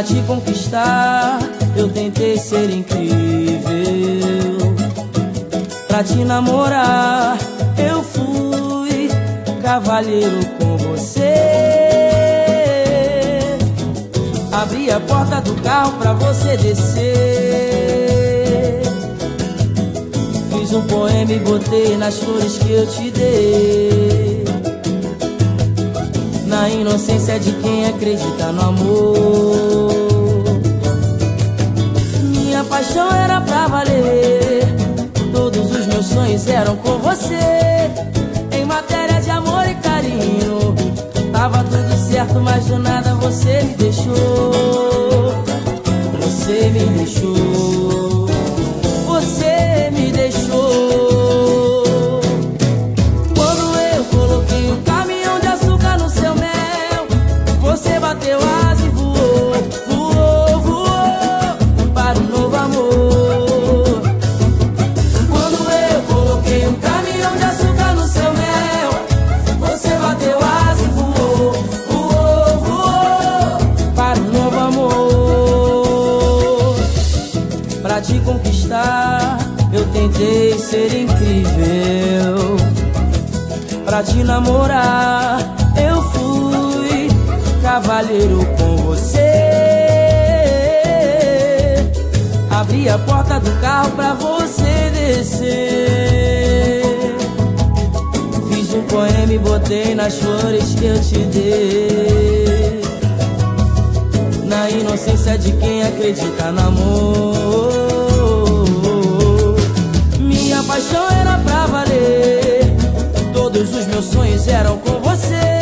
Pra te conquistar, eu tentei ser incrível. Pra te namorar, eu fui cavalheiro com você. Abri a porta do carro pra você descer. Fiz um poema e botei nas flores que eu te dei. Na inocência de quem acredita no amor. Minha paixão era pra valer. Todos os meus sonhos eram com você. Em matéria de amor e carinho, tava tudo certo, mas do nada você me deixou. Você me deixou. Você me deixou. Quando eu coloquei um caminhão de açúcar no seu mel, você bateu asa e voou, voou, voou para um novo amor. Quando eu coloquei um caminhão de açúcar no seu mel, você bateu asa e voou, voou, voou para um novo amor. Pra te conquistar, eu tentei ser incrível. Pra te namorar, eu fui cavalheiro com você. Abri a porta do carro pra você descer. Fiz um poema e botei nas flores que eu te dei. Na inocência de quem acredita no amor. Minha paixão era pra valer. Todos os meus sonhos eram com você.